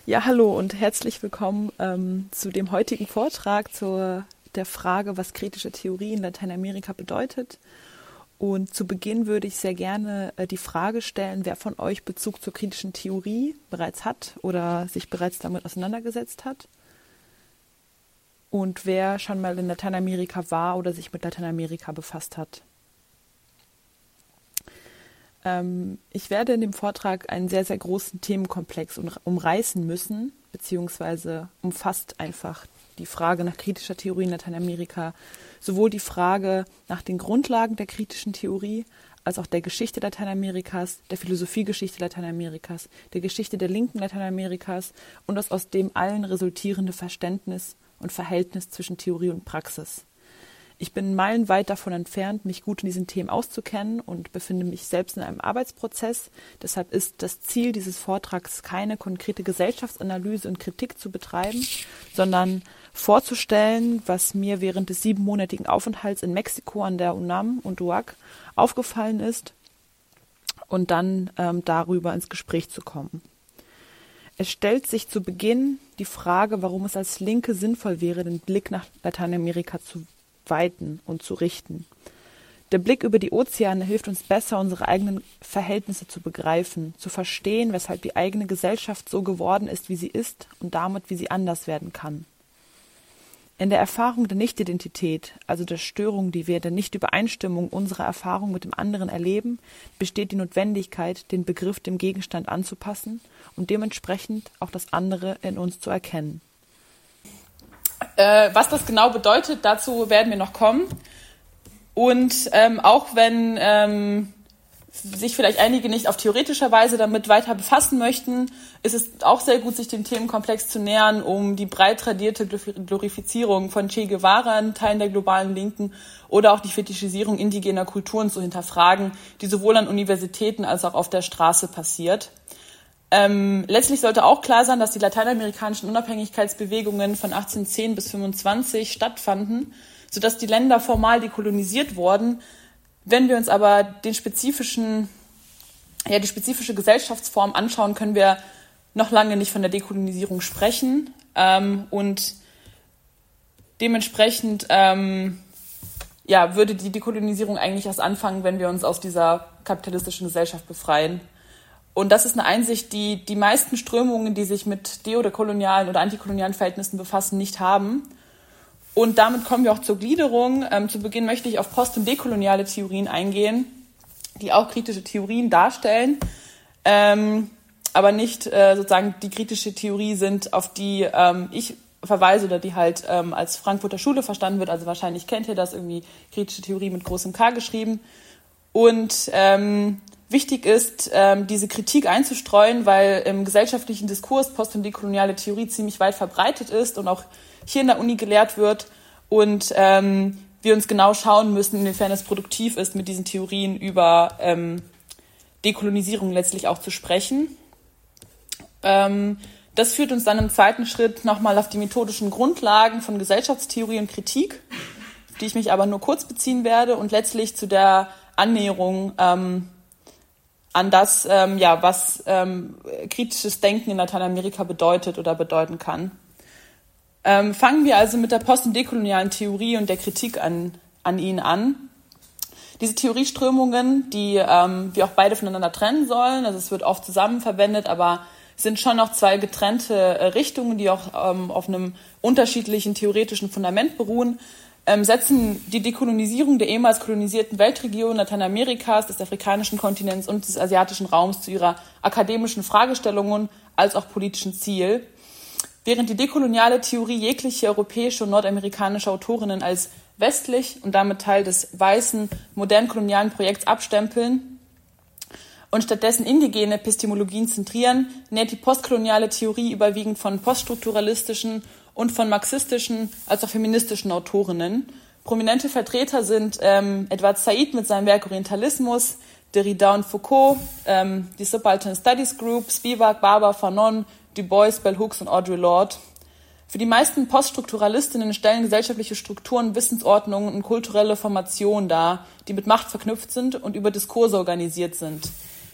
Ja, hallo und herzlich willkommen zu dem heutigen Vortrag zur der Frage, was kritische Theorie in Lateinamerika bedeutet. Und zu Beginn würde ich sehr gerne die Frage stellen, wer von euch Bezug zur kritischen Theorie bereits hat oder sich bereits damit auseinandergesetzt hat. Und wer schon mal in Lateinamerika war oder sich mit Lateinamerika befasst hat. Ich werde in dem Vortrag einen sehr, sehr großen Themenkomplex umreißen müssen, beziehungsweise umfasst einfach die Frage nach kritischer Theorie in Lateinamerika, sowohl die Frage nach den Grundlagen der kritischen Theorie, als auch der Geschichte Lateinamerikas, der Philosophiegeschichte Lateinamerikas, der Geschichte der Linken Lateinamerikas und das aus dem allen resultierende Verständnis und Verhältnis zwischen Theorie und Praxis. Ich bin meilenweit davon entfernt, mich gut in diesen Themen auszukennen und befinde mich selbst in einem Arbeitsprozess. Deshalb ist das Ziel dieses Vortrags keine konkrete Gesellschaftsanalyse und Kritik zu betreiben, sondern vorzustellen, was mir während des 7-monatigen Aufenthalts in Mexiko an der UNAM und UAC aufgefallen ist und dann darüber ins Gespräch zu kommen. Es stellt sich zu Beginn die Frage, warum es als Linke sinnvoll wäre, den Blick nach Lateinamerika zu weiten und zu richten. Der Blick über die Ozeane hilft uns besser, unsere eigenen Verhältnisse zu begreifen, zu verstehen, weshalb die eigene Gesellschaft so geworden ist, wie sie ist und damit, wie sie anders werden kann. In der Erfahrung der Nichtidentität, also der Störung, die wir der Nichtübereinstimmung unserer Erfahrung mit dem anderen erleben, besteht die Notwendigkeit, den Begriff dem Gegenstand anzupassen und dementsprechend auch das andere in uns zu erkennen. Was das genau bedeutet, dazu werden wir noch kommen. Und auch wenn sich vielleicht einige nicht auf theoretischer Weise damit weiter befassen möchten, ist es auch sehr gut, sich dem Themenkomplex zu nähern, um die breit tradierte Glorifizierung von Che Guevara in Teilen der globalen Linken oder auch die Fetischisierung indigener Kulturen zu hinterfragen, die sowohl an Universitäten als auch auf der Straße passiert. Letztlich sollte auch klar sein, dass die lateinamerikanischen Unabhängigkeitsbewegungen von 1810 bis 1825 stattfanden, sodass die Länder formal dekolonisiert wurden. Wenn wir uns aber die spezifische Gesellschaftsform anschauen, können wir noch lange nicht von der Dekolonisierung sprechen. Und dementsprechend würde die Dekolonisierung eigentlich erst anfangen, wenn wir uns aus dieser kapitalistischen Gesellschaft befreien. Und das ist eine Einsicht, die die meisten Strömungen, die sich mit dekolonialen oder antikolonialen Verhältnissen befassen, nicht haben. Und damit kommen wir auch zur Gliederung. Zu Beginn möchte ich auf post- und dekoloniale Theorien eingehen, die auch kritische Theorien darstellen, aber nicht sozusagen die kritische Theorie sind, auf die ich verweise oder die halt als Frankfurter Schule verstanden wird. Also wahrscheinlich kennt ihr das, irgendwie kritische Theorie mit großem K geschrieben. Und wichtig ist, diese Kritik einzustreuen, weil im gesellschaftlichen Diskurs post- und dekoloniale Theorie ziemlich weit verbreitet ist und auch hier in der Uni gelehrt wird und wir uns genau schauen müssen, inwiefern es produktiv ist, mit diesen Theorien über Dekolonisierung letztlich auch zu sprechen. Das führt uns dann im zweiten Schritt nochmal auf die methodischen Grundlagen von Gesellschaftstheorie und Kritik, auf die ich mich aber nur kurz beziehen werde, und letztlich zu der Annäherung an das, was kritisches Denken in Lateinamerika bedeutet oder bedeuten kann. Fangen wir also mit der post- und dekolonialen Theorie und der Kritik an ihnen an. Diese Theorieströmungen, die wir auch beide voneinander trennen sollen, also es wird oft zusammen verwendet, aber sind schon noch zwei getrennte Richtungen, die auch auf einem unterschiedlichen theoretischen Fundament beruhen, setzen die Dekolonisierung der ehemals kolonisierten Weltregion Lateinamerikas, des afrikanischen Kontinents und des asiatischen Raums zu ihrer akademischen Fragestellungen als auch politischen Ziel. Während die dekoloniale Theorie jegliche europäische und nordamerikanische Autorinnen als westlich und damit Teil des weißen, modern kolonialen Projekts abstempeln und stattdessen indigene Epistemologien zentrieren, nährt die postkoloniale Theorie überwiegend von poststrukturalistischen und von marxistischen als auch feministischen Autorinnen. Prominente Vertreter sind Edward Said mit seinem Werk Orientalismus, Derrida und Foucault, die Subaltern Studies Group, Spivak, Barber, Fanon, Du Bois, Bell Hooks und Audre Lorde. Für die meisten Poststrukturalistinnen stellen gesellschaftliche Strukturen, Wissensordnungen und kulturelle Formationen dar, die mit Macht verknüpft sind und über Diskurse organisiert sind.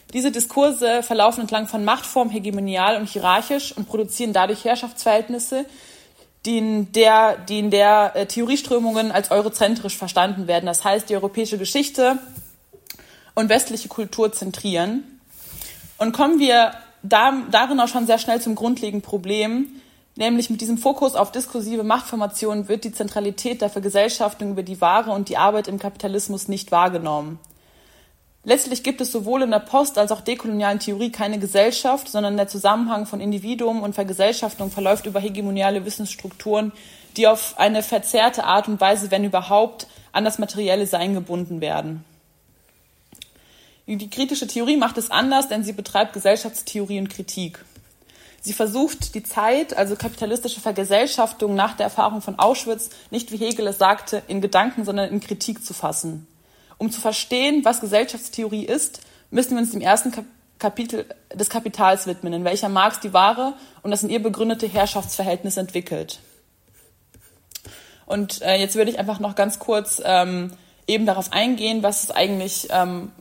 Diese Diskurse verlaufen entlang von Machtformen hegemonial und hierarchisch und produzieren dadurch Herrschaftsverhältnisse, die in der Theorieströmungen als eurozentrisch verstanden werden. Das heißt, die europäische Geschichte und westliche Kultur zentrieren. Und kommen wir darin auch schon sehr schnell zum grundlegenden Problem, nämlich mit diesem Fokus auf diskursive Machtformationen wird die Zentralität der Vergesellschaftung über die Ware und die Arbeit im Kapitalismus nicht wahrgenommen. Letztlich gibt es sowohl in der post- als auch dekolonialen Theorie keine Gesellschaft, sondern der Zusammenhang von Individuum und Vergesellschaftung verläuft über hegemoniale Wissensstrukturen, die auf eine verzerrte Art und Weise, wenn überhaupt, an das materielle Sein gebunden werden. Die kritische Theorie macht es anders, denn sie betreibt Gesellschaftstheorie und Kritik. Sie versucht, die Zeit, also kapitalistische Vergesellschaftung nach der Erfahrung von Auschwitz, nicht wie Hegel es sagte, in Gedanken, sondern in Kritik zu fassen. Um zu verstehen, was Gesellschaftstheorie ist, müssen wir uns dem ersten Kapitel des Kapitals widmen, in welcher Marx die Ware und das in ihr begründete Herrschaftsverhältnis entwickelt. Und jetzt würde ich einfach noch ganz kurz eben darauf eingehen, was es eigentlich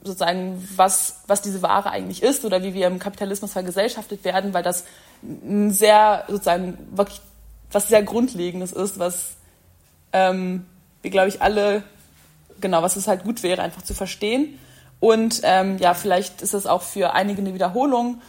was diese Ware eigentlich ist oder wie wir im Kapitalismus vergesellschaftet werden, weil das ein sehr wirklich was sehr Grundlegendes ist, was wir, glaube ich, alle was es halt gut wäre, einfach zu verstehen. Und vielleicht ist es auch für einige eine Wiederholung.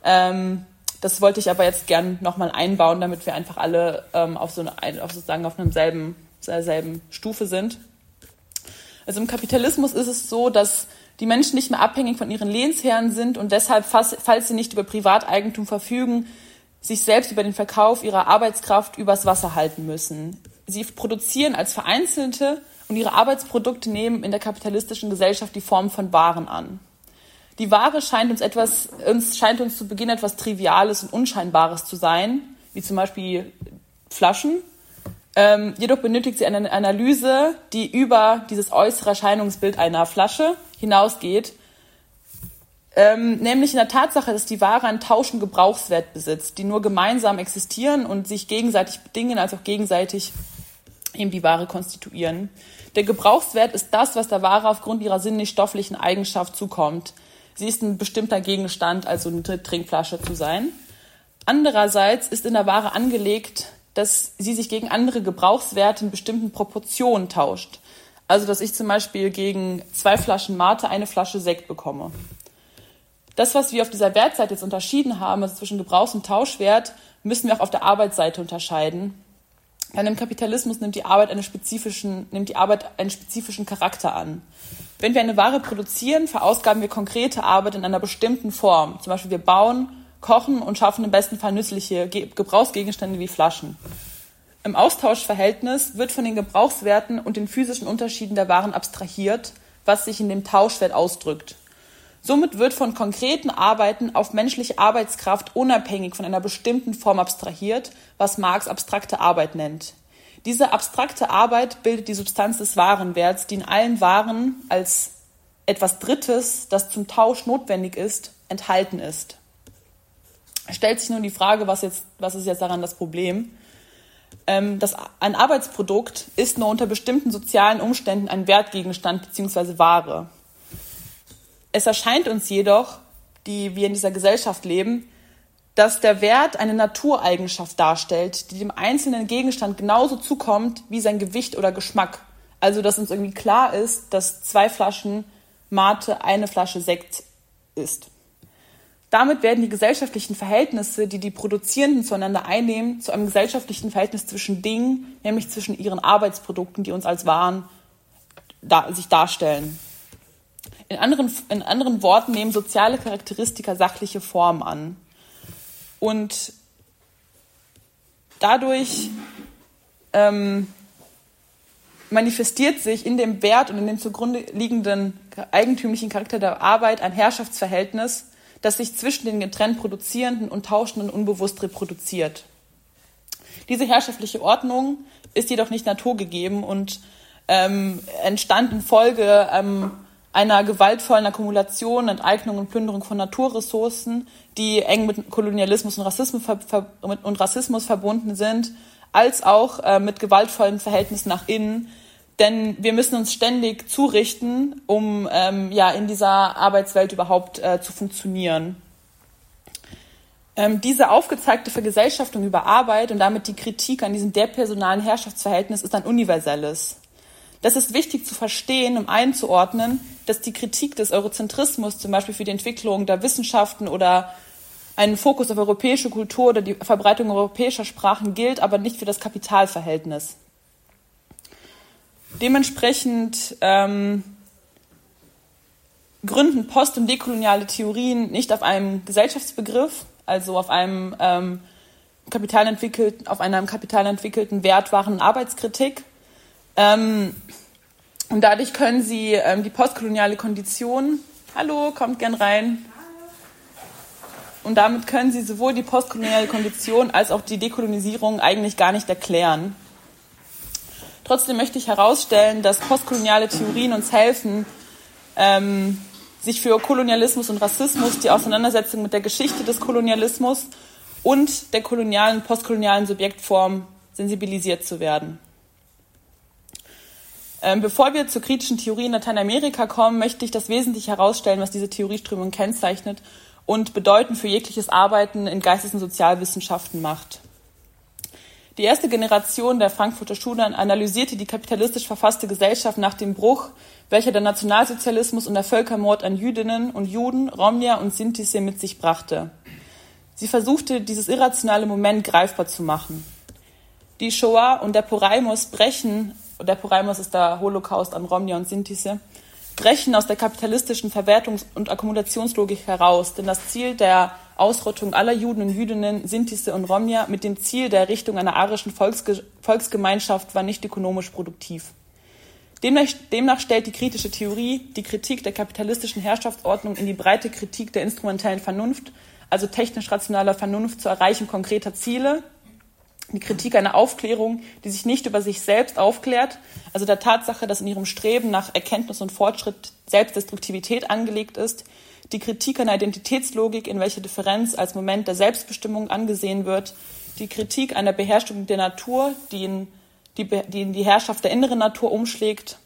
Das wollte ich aber jetzt gern nochmal einbauen, damit wir einfach alle auf einer selben Stufe sind. Also im Kapitalismus ist es so, dass die Menschen nicht mehr abhängig von ihren Lehnsherren sind und deshalb, falls sie nicht über Privateigentum verfügen, sich selbst über den Verkauf ihrer Arbeitskraft übers Wasser halten müssen. Sie produzieren als Vereinzelte und ihre Arbeitsprodukte nehmen in der kapitalistischen Gesellschaft die Form von Waren an. Die Ware scheint uns zu Beginn etwas Triviales und Unscheinbares zu sein, wie zum Beispiel Flaschen. Jedoch benötigt sie eine Analyse, die über dieses äußere Erscheinungsbild einer Flasche hinausgeht, nämlich in der Tatsache, dass die Ware einen Tausch- und Gebrauchswert besitzt, die nur gemeinsam existieren und sich gegenseitig bedingen, als auch gegenseitig eben die Ware konstituieren. Der Gebrauchswert ist das, was der Ware aufgrund ihrer sinnlich-stofflichen Eigenschaft zukommt. Sie ist ein bestimmter Gegenstand, also eine Trinkflasche zu sein. Andererseits ist in der Ware angelegt, dass sie sich gegen andere Gebrauchswerte in bestimmten Proportionen tauscht. Also, dass ich zum Beispiel gegen 2 Flaschen Mate eine Flasche Sekt bekomme. Das, was wir auf dieser Wertseite jetzt unterschieden haben, also zwischen Gebrauchs- und Tauschwert, müssen wir auch auf der Arbeitsseite unterscheiden. Denn im Kapitalismus nimmt die Arbeit einen spezifischen Charakter an. Wenn wir eine Ware produzieren, verausgaben wir konkrete Arbeit in einer bestimmten Form. Zum Beispiel wir bauen, kochen und schaffen im besten Fall nützliche Gebrauchsgegenstände wie Flaschen. Im Austauschverhältnis wird von den Gebrauchswerten und den physischen Unterschieden der Waren abstrahiert, was sich in dem Tauschwert ausdrückt. Somit wird von konkreten Arbeiten auf menschliche Arbeitskraft unabhängig von einer bestimmten Form abstrahiert, was Marx abstrakte Arbeit nennt. Diese abstrakte Arbeit bildet die Substanz des Warenwerts, die in allen Waren als etwas Drittes, das zum Tausch notwendig ist, enthalten ist. Es stellt sich nun die Frage, was ist jetzt daran das Problem? Ein Arbeitsprodukt ist nur unter bestimmten sozialen Umständen ein Wertgegenstand bzw. Ware. Es erscheint uns jedoch, die wir in dieser Gesellschaft leben, dass der Wert eine Natureigenschaft darstellt, die dem einzelnen Gegenstand genauso zukommt wie sein Gewicht oder Geschmack. Also, dass uns irgendwie klar ist, dass 2 Flaschen Mate eine Flasche Sekt ist. Damit werden die gesellschaftlichen Verhältnisse, die die Produzierenden zueinander einnehmen, zu einem gesellschaftlichen Verhältnis zwischen Dingen, nämlich zwischen ihren Arbeitsprodukten, die uns als Waren sich darstellen. In anderen Worten nehmen soziale Charakteristika sachliche Formen an. Und dadurch manifestiert sich in dem Wert und in dem zugrunde liegenden eigentümlichen Charakter der Arbeit ein Herrschaftsverhältnis, das sich zwischen den getrennt Produzierenden und Tauschenden unbewusst reproduziert. Diese herrschaftliche Ordnung ist jedoch nicht naturgegeben und entstand infolge einer gewaltvollen Akkumulation, Enteignung und Plünderung von Naturressourcen, die eng mit Kolonialismus und Rassismus verbunden sind, als auch mit gewaltvollen Verhältnissen nach innen, Denn wir müssen uns ständig zurichten, um in dieser Arbeitswelt überhaupt zu funktionieren. Diese aufgezeigte Vergesellschaftung über Arbeit und damit die Kritik an diesem depersonalen Herrschaftsverhältnis ist ein universelles. Das ist wichtig zu verstehen, um einzuordnen, dass die Kritik des Eurozentrismus zum Beispiel für die Entwicklung der Wissenschaften oder einen Fokus auf europäische Kultur oder die Verbreitung europäischer Sprachen gilt, aber nicht für das Kapitalverhältnis. Dementsprechend gründen post- und dekoloniale Theorien nicht auf einem Gesellschaftsbegriff, also auf einem kapitalentwickelten wertwahren Arbeitskritik. Und dadurch können sie die postkoloniale Kondition, hallo, kommt gern rein. Und damit können sie sowohl die postkoloniale Kondition als auch die Dekolonisierung eigentlich gar nicht erklären. Trotzdem möchte ich herausstellen, dass postkoloniale Theorien uns helfen, sich für Kolonialismus und Rassismus, die Auseinandersetzung mit der Geschichte des Kolonialismus und der kolonialen, postkolonialen Subjektform sensibilisiert zu werden. Bevor wir zur kritischen Theorie in Lateinamerika kommen, möchte ich das wesentlich herausstellen, was diese Theorieströmung kennzeichnet und bedeutend für jegliches Arbeiten in Geistes- und Sozialwissenschaften macht. Die erste Generation der Frankfurter Schule analysierte die kapitalistisch verfasste Gesellschaft nach dem Bruch, welcher der Nationalsozialismus und der Völkermord an Jüdinnen und Juden, Romja und Sinti mit sich brachte. Sie versuchte, dieses irrationale Moment greifbar zu machen. Die Shoah und der Porajmos ist der Holocaust an Romja und Sinti, brechen aus der kapitalistischen Verwertungs- und Akkumulationslogik heraus, denn das Ziel der Ausrottung aller Juden und Jüdinnen, Sinti und Romja mit dem Ziel der Errichtung einer arischen Volksgemeinschaft war nicht ökonomisch produktiv. Demnach stellt die kritische Theorie die Kritik der kapitalistischen Herrschaftsordnung in die breite Kritik der instrumentellen Vernunft, also technisch-rationaler Vernunft zur Erreichung konkreter Ziele, die Kritik einer Aufklärung, die sich nicht über sich selbst aufklärt, also der Tatsache, dass in ihrem Streben nach Erkenntnis und Fortschritt Selbstdestruktivität angelegt ist, die Kritik einer Identitätslogik, in welcher Differenz als Moment der Selbstbestimmung angesehen wird, die Kritik einer Beherrschung der Natur, die in die Herrschaft der inneren Natur umschlägt,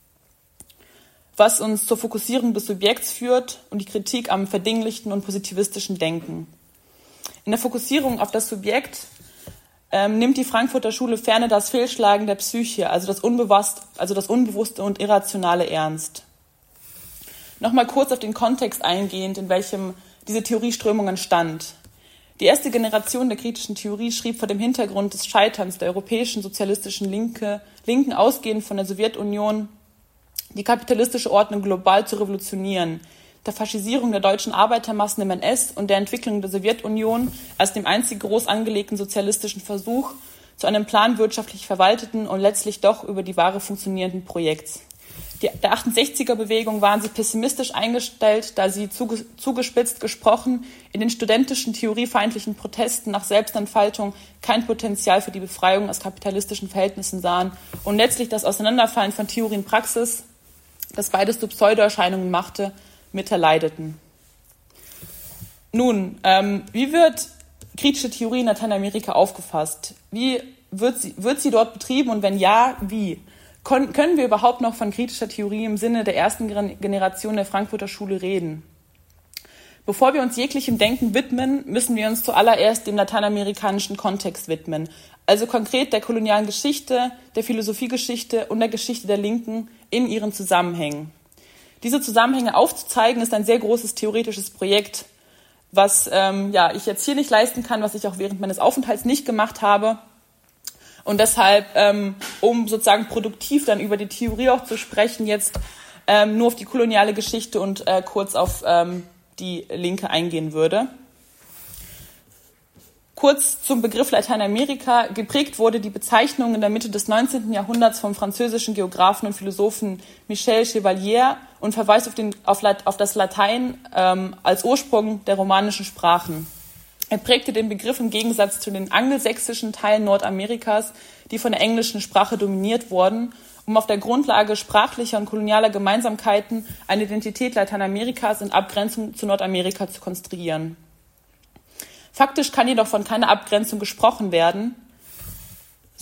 was uns zur Fokussierung des Subjekts führt, und die Kritik am verdinglichten und positivistischen Denken. In der Fokussierung auf das Subjekt nimmt die Frankfurter Schule ferner das Fehlschlagen der Psyche, also das Unbewusste und Irrationale ernst. Nochmal kurz auf den Kontext eingehend, in welchem diese Theorieströmung entstand. Die erste Generation der kritischen Theorie schrieb vor dem Hintergrund des Scheiterns der europäischen sozialistischen Linken ausgehend von der Sowjetunion, die kapitalistische Ordnung global zu revolutionieren, der Faschisierung der deutschen Arbeitermassen im NS und der Entwicklung der Sowjetunion als dem einzig groß angelegten sozialistischen Versuch zu einem planwirtschaftlich verwalteten und letztlich doch über die Ware funktionierenden Projekts. Der 68er-Bewegung waren sie pessimistisch eingestellt, da sie zugespitzt gesprochen in den studentischen theoriefeindlichen Protesten nach Selbstentfaltung kein Potenzial für die Befreiung aus kapitalistischen Verhältnissen sahen und letztlich das Auseinanderfallen von Theorie und Praxis, das beides zu Pseudoerscheinungen machte, miterleideten. Nun, wie wird kritische Theorie in Lateinamerika aufgefasst? Wie wird sie dort betrieben und wenn ja, wie? Können wir überhaupt noch von kritischer Theorie im Sinne der ersten Generation der Frankfurter Schule reden? Bevor wir uns jeglichem Denken widmen, müssen wir uns zuallererst dem lateinamerikanischen Kontext widmen, also konkret der kolonialen Geschichte, der Philosophiegeschichte und der Geschichte der Linken in ihren Zusammenhängen. Diese Zusammenhänge aufzuzeigen, ist ein sehr großes theoretisches Projekt, was ich jetzt hier nicht leisten kann, was ich auch während meines Aufenthalts nicht gemacht habe. Und deshalb, um sozusagen produktiv dann über die Theorie auch zu sprechen, jetzt nur auf die koloniale Geschichte und kurz auf die Linke eingehen würde. Kurz zum Begriff Lateinamerika. Geprägt wurde die Bezeichnung in der Mitte des 19. Jahrhunderts vom französischen Geographen und Philosophen Michel Chevalier und verweist auf das Latein als Ursprung der romanischen Sprachen. Er prägte den Begriff im Gegensatz zu den angelsächsischen Teilen Nordamerikas, die von der englischen Sprache dominiert wurden, um auf der Grundlage sprachlicher und kolonialer Gemeinsamkeiten eine Identität Lateinamerikas in Abgrenzung zu Nordamerika zu konstruieren. Faktisch kann jedoch von keiner Abgrenzung gesprochen werden,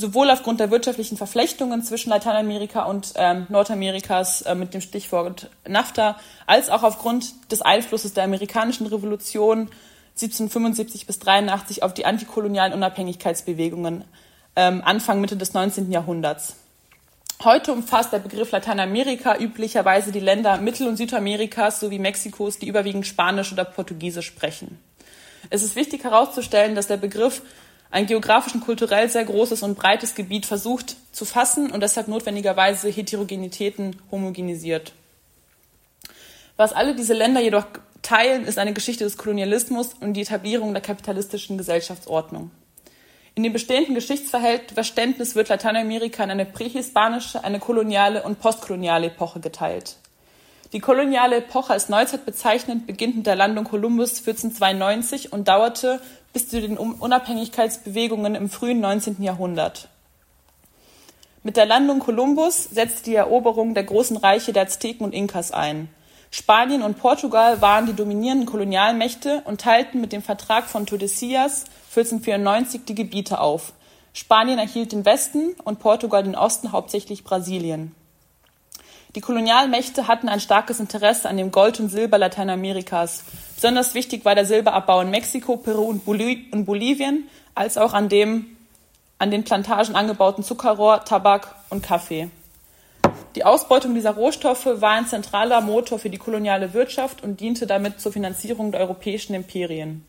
sowohl aufgrund der wirtschaftlichen Verflechtungen zwischen Lateinamerika und Nordamerikas mit dem Stichwort NAFTA, als auch aufgrund des Einflusses der amerikanischen Revolution 1775 bis 83 auf die antikolonialen Unabhängigkeitsbewegungen Anfang, Mitte des 19. Jahrhunderts. Heute umfasst der Begriff Lateinamerika üblicherweise die Länder Mittel- und Südamerikas sowie Mexikos, die überwiegend Spanisch oder Portugiesisch sprechen. Es ist wichtig herauszustellen, dass der Begriff ein geografisch und kulturell sehr großes und breites Gebiet versucht zu fassen und deshalb notwendigerweise Heterogenitäten homogenisiert. Was alle diese Länder jedoch teilen, ist eine Geschichte des Kolonialismus und die Etablierung der kapitalistischen Gesellschaftsordnung. In dem bestehenden Geschichtsverständnis wird Lateinamerika in eine prähispanische, eine koloniale und postkoloniale Epoche geteilt. Die koloniale Epoche als Neuzeit bezeichnend beginnt mit der Landung Kolumbus 1492 und dauerte bis zu den Unabhängigkeitsbewegungen im frühen 19. Jahrhundert. Mit der Landung Kolumbus setzte die Eroberung der großen Reiche der Azteken und Inkas ein. Spanien und Portugal waren die dominierenden Kolonialmächte und teilten mit dem Vertrag von Tordesillas 1494 die Gebiete auf. Spanien erhielt den Westen und Portugal den Osten, hauptsächlich Brasilien. Die Kolonialmächte hatten ein starkes Interesse an dem Gold und Silber Lateinamerikas. Besonders wichtig war der Silberabbau in Mexiko, Peru und Bolivien, als auch an den Plantagen angebauten Zuckerrohr, Tabak und Kaffee. Die Ausbeutung dieser Rohstoffe war ein zentraler Motor für die koloniale Wirtschaft und diente damit zur Finanzierung der europäischen Imperien.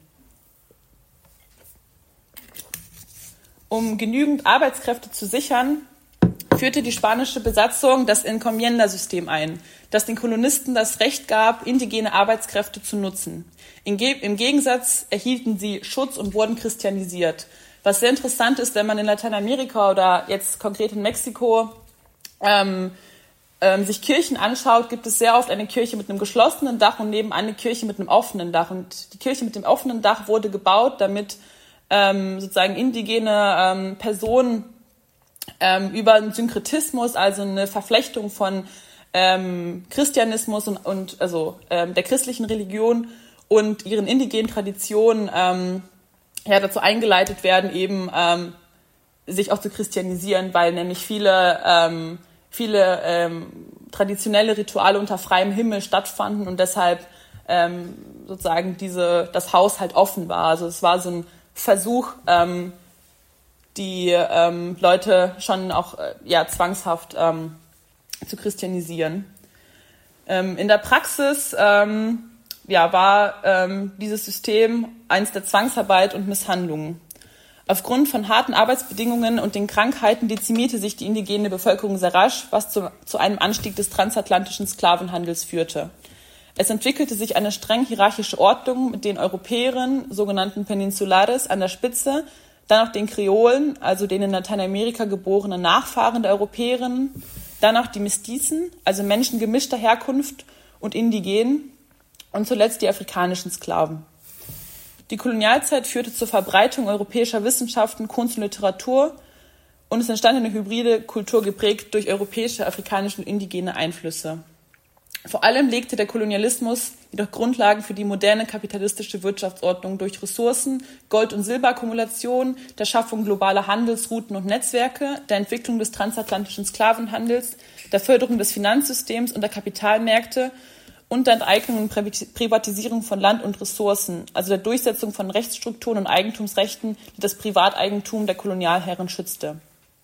Um genügend Arbeitskräfte zu sichern, führte die spanische Besatzung das Encomienda-System ein, das den Kolonisten das Recht gab, indigene Arbeitskräfte zu nutzen. Im Gegensatz erhielten sie Schutz und wurden christianisiert. Was sehr interessant ist, wenn man in Lateinamerika oder jetzt konkret in Mexiko sich Kirchen anschaut, gibt es sehr oft eine Kirche mit einem geschlossenen Dach und nebenan eine Kirche mit einem offenen Dach. Und die Kirche mit dem offenen Dach wurde gebaut, damit sozusagen indigene Personen über einen Synkretismus, also eine Verflechtung von Christianismus und der christlichen Religion und ihren indigenen Traditionen dazu eingeleitet werden, eben sich auch zu christianisieren, weil nämlich viele traditionelle Rituale unter freiem Himmel stattfanden und deshalb sozusagen das Haus halt offen war. Also es war so ein Versuch, die Leute schon auch zwangshaft zu christianisieren. In der Praxis war dieses System eins der Zwangsarbeit und Misshandlungen. Aufgrund von harten Arbeitsbedingungen und den Krankheiten dezimierte sich die indigene Bevölkerung sehr rasch, was zu einem Anstieg des transatlantischen Sklavenhandels führte. Es entwickelte sich eine streng hierarchische Ordnung mit den Europäern, sogenannten Peninsulares, an der Spitze, dann auch den Kreolen, also den in Lateinamerika geborenen Nachfahren der Europäerinnen, dann auch die Mestizen, also Menschen gemischter Herkunft und Indigenen und zuletzt die afrikanischen Sklaven. Die Kolonialzeit führte zur Verbreitung europäischer Wissenschaften, Kunst und Literatur und es entstand eine hybride Kultur geprägt durch europäische, afrikanische und indigene Einflüsse. Vor allem legte der Kolonialismus jedoch Grundlagen für die moderne kapitalistische Wirtschaftsordnung durch Ressourcen, Gold- und Silberakkumulation, der Schaffung globaler Handelsrouten und Netzwerke, der Entwicklung des transatlantischen Sklavenhandels, der Förderung des Finanzsystems und der Kapitalmärkte und der Enteignung und Privatisierung von Land und Ressourcen, also der Durchsetzung von Rechtsstrukturen und Eigentumsrechten, die das Privateigentum der Kolonialherren schützte.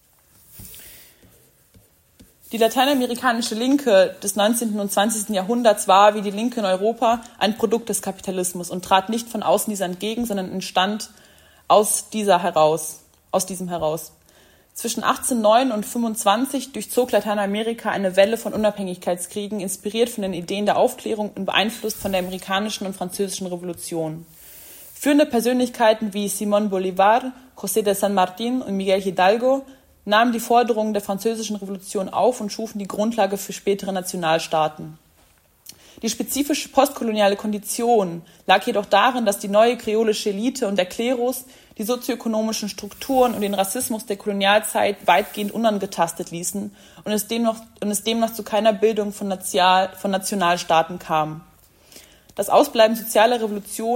Die lateinamerikanische Linke des 19. und 20. Jahrhunderts war, wie die Linke in Europa, ein Produkt des Kapitalismus und trat nicht von außen dieser entgegen, sondern entstand aus diesem heraus. Zwischen 1809 und 1825 durchzog Lateinamerika eine Welle von Unabhängigkeitskriegen, inspiriert von den Ideen der Aufklärung und beeinflusst von der amerikanischen und französischen Revolution. Führende Persönlichkeiten wie Simón Bolívar, José de San Martín und Miguel Hidalgo nahmen die Forderungen der französischen Revolution auf und schufen die Grundlage für spätere Nationalstaaten. Die spezifische postkoloniale Kondition lag jedoch darin, dass die neue kreolische Elite und der Klerus die sozioökonomischen Strukturen und den Rassismus der Kolonialzeit weitgehend unangetastet ließen und es demnach zu keiner Bildung von Nationalstaaten kam. Das Ausbleiben sozialer Revolutionen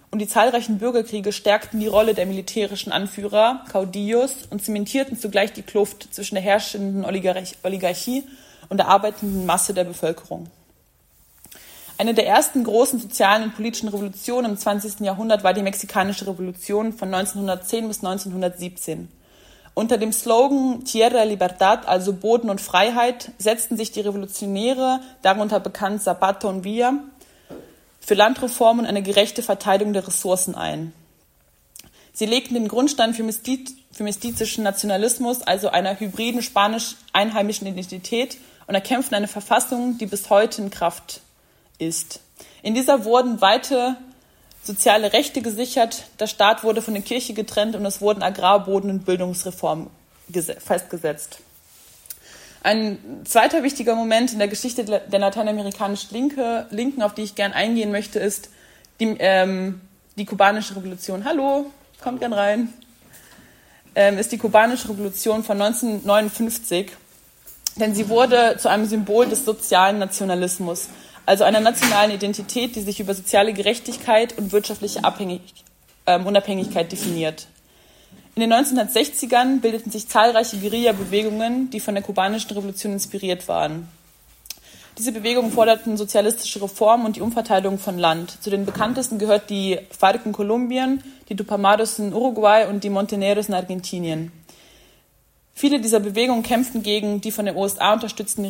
und die zahlreichen Bürgerkriege stärkten die Rolle der militärischen Anführer, Caudillos, und zementierten zugleich die Kluft zwischen der herrschenden Oligarchie und der arbeitenden Masse der Bevölkerung. Eine der ersten großen sozialen und politischen Revolutionen im 20. Jahrhundert war die Mexikanische Revolution von 1910 bis 1917. Unter dem Slogan Tierra Libertad, also Boden und Freiheit, setzten sich die Revolutionäre, darunter bekannt Zapata und Villa, für Landreform und eine gerechte Verteilung der Ressourcen ein. Sie legten den Grundstein für mestizischen Nationalismus, also einer hybriden spanisch-einheimischen Identität, und erkämpften eine Verfassung, die bis heute in Kraft ist. In dieser wurden weite soziale Rechte gesichert, der Staat wurde von der Kirche getrennt und es wurden Agrarboden- und Bildungsreformen festgesetzt. Ein zweiter wichtiger Moment in der Geschichte der lateinamerikanischen Linken, auf die ich gern eingehen möchte, ist die kubanische Revolution. Hallo, kommt gern rein. Ist die kubanische Revolution von 1959, denn sie wurde zu einem Symbol des sozialen Nationalismus, also einer nationalen Identität, die sich über soziale Gerechtigkeit und wirtschaftliche Unabhängigkeit definiert. In den 1960ern bildeten sich zahlreiche Guerilla-Bewegungen, die von der kubanischen Revolution inspiriert waren. Diese Bewegungen forderten sozialistische Reformen und die Umverteilung von Land. Zu den bekanntesten gehört die FARC in Kolumbien, die Tupamaros in Uruguay und die Montoneros in Argentinien. Viele dieser Bewegungen kämpften gegen die von den USA unterstützten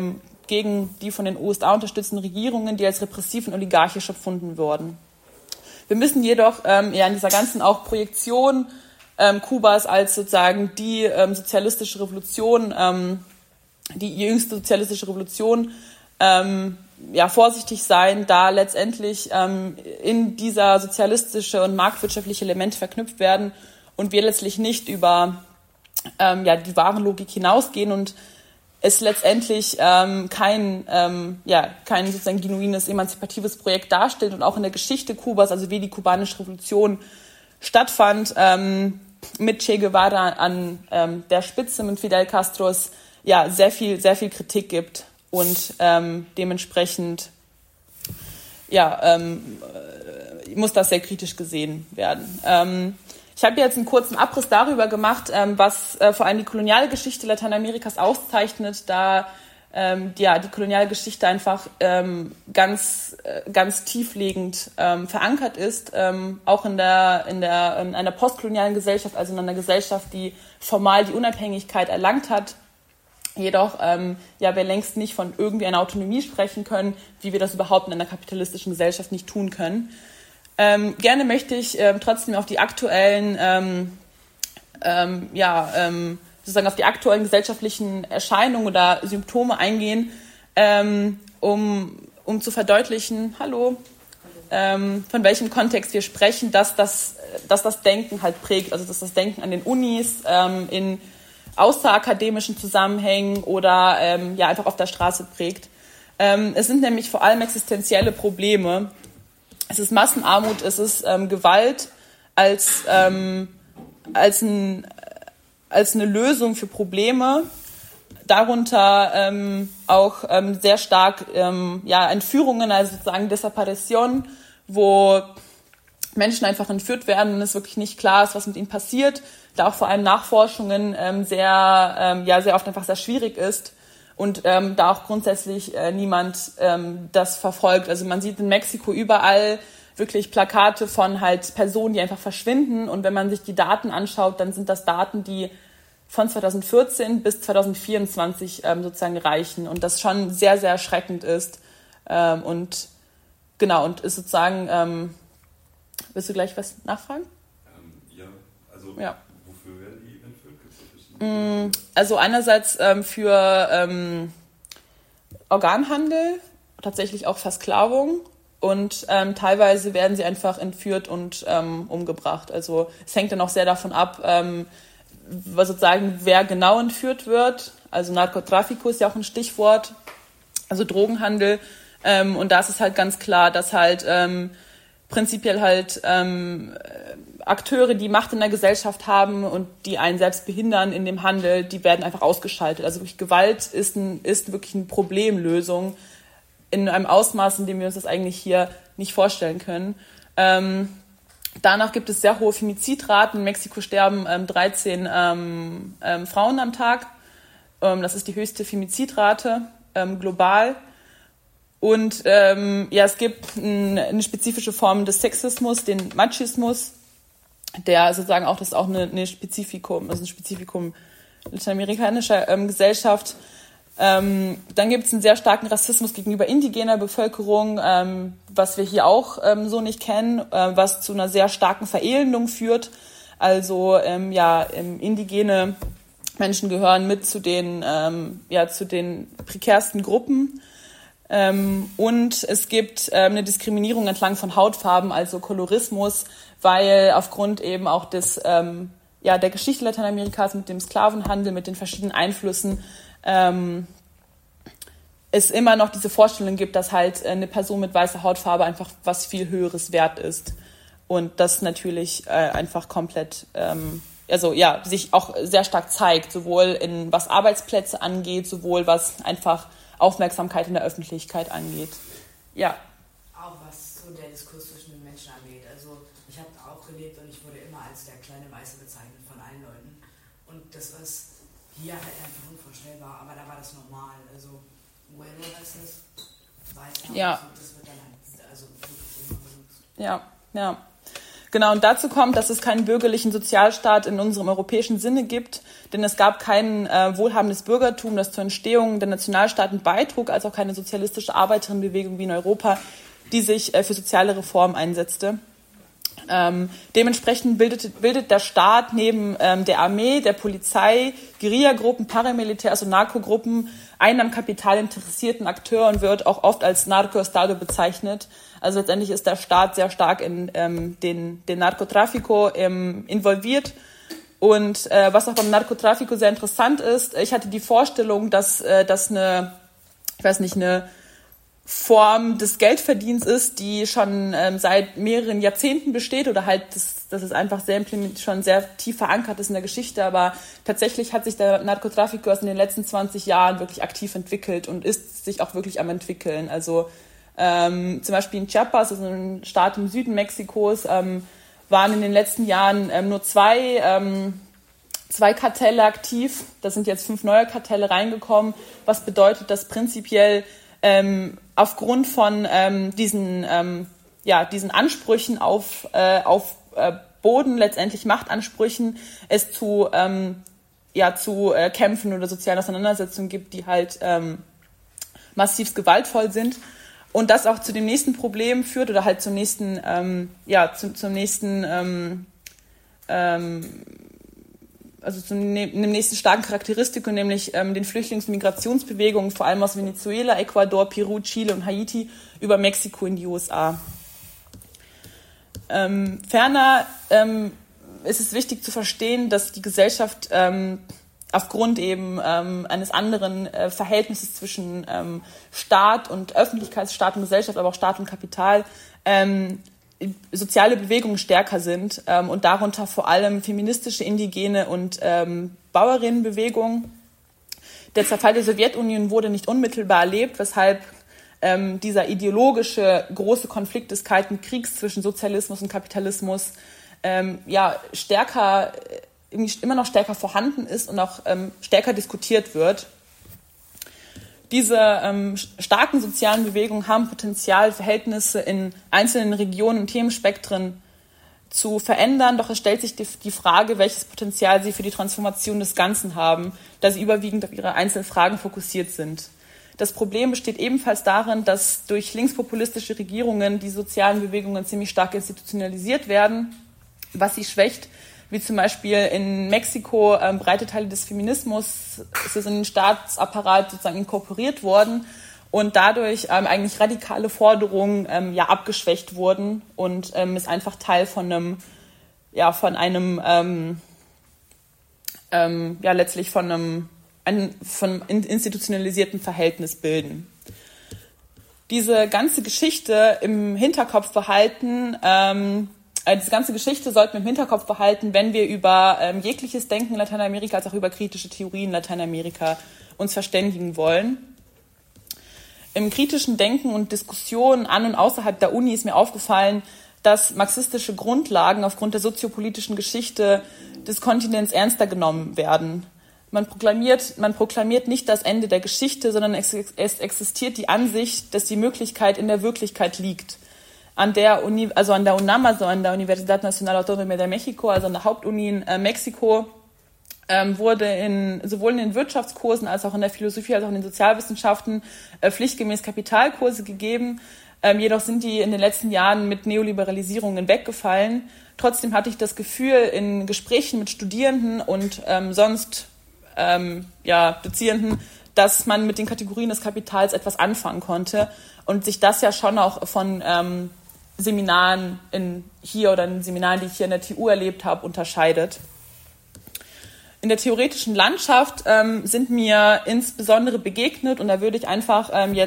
Regierungen, die als repressiv und oligarchisch empfunden wurden. Wir müssen jedoch in dieser ganzen auch Projektion Kubas als sozusagen die sozialistische Revolution, die jüngste sozialistische Revolution, vorsichtig sein, da letztendlich in dieser sozialistische und marktwirtschaftliche Elemente verknüpft werden und wir letztlich nicht über die Warenlogik hinausgehen und es letztendlich kein sozusagen genuines emanzipatives Projekt darstellt und auch in der Geschichte Kubas, also wie die kubanische Revolution stattfand, mit Che Guevara an der Spitze, mit Fidel Castros, sehr viel Kritik gibt und dementsprechend muss das sehr kritisch gesehen werden. Ich habe jetzt einen kurzen Abriss darüber gemacht, was vor allem die koloniale Geschichte Lateinamerikas auszeichnet, da die koloniale Geschichte einfach ganz tieflegend verankert ist, auch in einer postkolonialen Gesellschaft, also in einer Gesellschaft, die formal die Unabhängigkeit erlangt hat, jedoch wir längst nicht von irgendwie einer Autonomie sprechen können, wie wir das überhaupt in einer kapitalistischen Gesellschaft nicht tun können. Gerne möchte ich trotzdem auf die aktuellen sozusagen auf die aktuellen gesellschaftlichen Erscheinungen oder Symptome eingehen, um zu verdeutlichen, von welchem Kontext wir sprechen, dass das Denken halt prägt, also dass das Denken an den Unis, in außerakademischen Zusammenhängen oder einfach auf der Straße prägt. Es sind nämlich vor allem existenzielle Probleme. Es ist Massenarmut, es ist Gewalt als eine Lösung für Probleme, darunter auch sehr stark Entführungen, also sozusagen Desaparition, wo Menschen einfach entführt werden und es wirklich nicht klar ist, was mit ihnen passiert, da auch vor allem Nachforschungen sehr oft einfach sehr schwierig ist und da auch grundsätzlich niemand das verfolgt. Also man sieht in Mexiko überall wirklich Plakate von halt Personen, die einfach verschwinden. Und wenn man sich die Daten anschaut, dann sind das Daten, die von 2014 bis 2024 sozusagen reichen. Und das schon sehr, sehr erschreckend ist. Und ist sozusagen, willst du gleich was nachfragen? Wofür werden die entführt? Also einerseits für Organhandel, tatsächlich auch Versklavung. Und teilweise werden sie einfach entführt und umgebracht. Also es hängt dann auch sehr davon ab, wer genau entführt wird. Also Narkotrafiko ist ja auch ein Stichwort, also Drogenhandel. Und da ist es halt ganz klar, dass halt prinzipiell halt Akteure, die Macht in der Gesellschaft haben und die einen selbst behindern in dem Handel, die werden einfach ausgeschaltet. Also wirklich Gewalt ist wirklich eine Problemlösung in einem Ausmaß, in dem wir uns das eigentlich hier nicht vorstellen können. Danach gibt es sehr hohe Femizidraten. In Mexiko sterben 13 Frauen am Tag. Das ist die höchste Femizidrate global. Und es gibt eine spezifische Form des Sexismus, den Machismus, der sozusagen auch, das ist auch ein Spezifikum lateinamerikanischer Gesellschaft. Dann gibt es einen sehr starken Rassismus gegenüber indigener Bevölkerung, was wir hier auch so nicht kennen, was zu einer sehr starken Verelendung führt. Also indigene Menschen gehören mit zu den prekärsten Gruppen. Und es gibt eine Diskriminierung entlang von Hautfarben, also Kolorismus, weil aufgrund eben auch des der Geschichte Lateinamerikas mit dem Sklavenhandel, mit den verschiedenen Einflüssen, es immer noch diese Vorstellung gibt, dass halt eine Person mit weißer Hautfarbe einfach was viel Höheres wert ist. Und das natürlich einfach komplett, sich auch sehr stark zeigt, sowohl was Arbeitsplätze angeht, sowohl was einfach Aufmerksamkeit in der Öffentlichkeit angeht. Ja. Auch was so der Diskurs zwischen den Menschen angeht. Also ich habe auch gelebt und ich wurde immer als der kleine Weiße bezeichnet von allen Leuten. Und das ist hier halt einfach unvorstellbar, aber da war das normal. Also Huelva heißt das, Weißer, ja. Also, das wird dann halt wirklich immer benutzt. Ja. Genau, und dazu kommt, dass es keinen bürgerlichen Sozialstaat in unserem europäischen Sinne gibt, denn es gab kein wohlhabendes Bürgertum, das zur Entstehung der Nationalstaaten beitrug, als auch keine sozialistische Arbeiterinnenbewegung wie in Europa, die sich für soziale Reformen einsetzte. Dementsprechend bildet der Staat neben der Armee, der Polizei, Guerillagruppen, Paramilitärs und Narkogruppen einen am Kapital interessierten Akteur und wird auch oft als Narco-Estado bezeichnet. Also letztendlich ist der Staat sehr stark in den Narcotrafico involviert. Und was auch beim Narcotrafico sehr interessant ist, ich hatte die Vorstellung, dass das eine Form des Geldverdienens ist, die schon seit mehreren Jahrzehnten besteht oder halt, dass es einfach schon sehr tief verankert ist in der Geschichte. Aber tatsächlich hat sich der Narcotrafico in den letzten 20 Jahren wirklich aktiv entwickelt und ist sich auch wirklich am entwickeln. Also zum Beispiel in Chiapas, also ein Staat im Süden Mexikos, waren in den letzten Jahren nur zwei Kartelle aktiv. Da sind jetzt 5 neue Kartelle reingekommen, was bedeutet, dass prinzipiell aufgrund von diesen Ansprüchen auf Boden, letztendlich Machtansprüchen, es zu Kämpfen oder sozialen Auseinandersetzungen gibt, die halt massiv gewaltvoll sind. Und das auch zu dem nächsten Problem führt oder halt zum nächsten starken Charakteristikum, nämlich den Flüchtlings- und Migrationsbewegungen, vor allem aus Venezuela, Ecuador, Peru, Chile und Haiti, über Mexiko in die USA. Ferner ist es wichtig zu verstehen, dass die Gesellschaft aufgrund eben eines anderen Verhältnisses zwischen Staat und Öffentlichkeitsstaat und Gesellschaft, aber auch Staat und Kapital, soziale Bewegungen stärker sind und darunter vor allem feministische, indigene und Bauerinnenbewegungen. Der Zerfall der Sowjetunion wurde nicht unmittelbar erlebt, weshalb dieser ideologische große Konflikt des Kalten Kriegs zwischen Sozialismus und Kapitalismus immer noch stärker vorhanden ist und auch stärker diskutiert wird. Diese starken sozialen Bewegungen haben Potenzial, Verhältnisse in einzelnen Regionen und Themenspektren zu verändern, doch es stellt sich die Frage, welches Potenzial sie für die Transformation des Ganzen haben, da sie überwiegend auf ihre einzelnen Fragen fokussiert sind. Das Problem besteht ebenfalls darin, dass durch linkspopulistische Regierungen die sozialen Bewegungen ziemlich stark institutionalisiert werden, was sie schwächt, wie zum Beispiel in Mexiko breite Teile des Feminismus ist in den Staatsapparat sozusagen inkorporiert worden und dadurch eigentlich radikale Forderungen abgeschwächt wurden und ist einfach Teil von einem institutionalisierten Verhältnis bilden. Diese ganze Geschichte im Hinterkopf behalten, diese ganze Geschichte sollten wir im Hinterkopf behalten, wenn wir über jegliches Denken in Lateinamerika als auch über kritische Theorien in Lateinamerika uns verständigen wollen. Im kritischen Denken und Diskussionen an und außerhalb der Uni ist mir aufgefallen, dass marxistische Grundlagen aufgrund der soziopolitischen Geschichte des Kontinents ernster genommen werden. Man proklamiert nicht das Ende der Geschichte, sondern es existiert die Ansicht, dass die Möglichkeit in der Wirklichkeit liegt. An der UNAM, also an der Universidad Nacional Autónoma de México, also an der Hauptuni in Mexiko, wurde sowohl in den Wirtschaftskursen als auch in der Philosophie als auch in den Sozialwissenschaften pflichtgemäß Kapitalkurse gegeben. Jedoch sind die in den letzten Jahren mit Neoliberalisierungen weggefallen. Trotzdem hatte ich das Gefühl, in Gesprächen mit Studierenden und Dozierenden, dass man mit den Kategorien des Kapitals etwas anfangen konnte und sich das ja schon auch von Seminaren oder in Seminaren, die ich hier in der TU erlebt habe, unterscheidet. In der theoretischen Landschaft sind mir insbesondere begegnet, und da würde ich einfach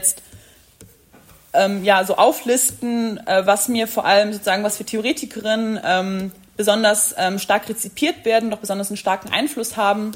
so auflisten, was mir vor allem sozusagen, was für Theoretikerinnen besonders stark rezipiert werden, doch besonders einen starken Einfluss haben.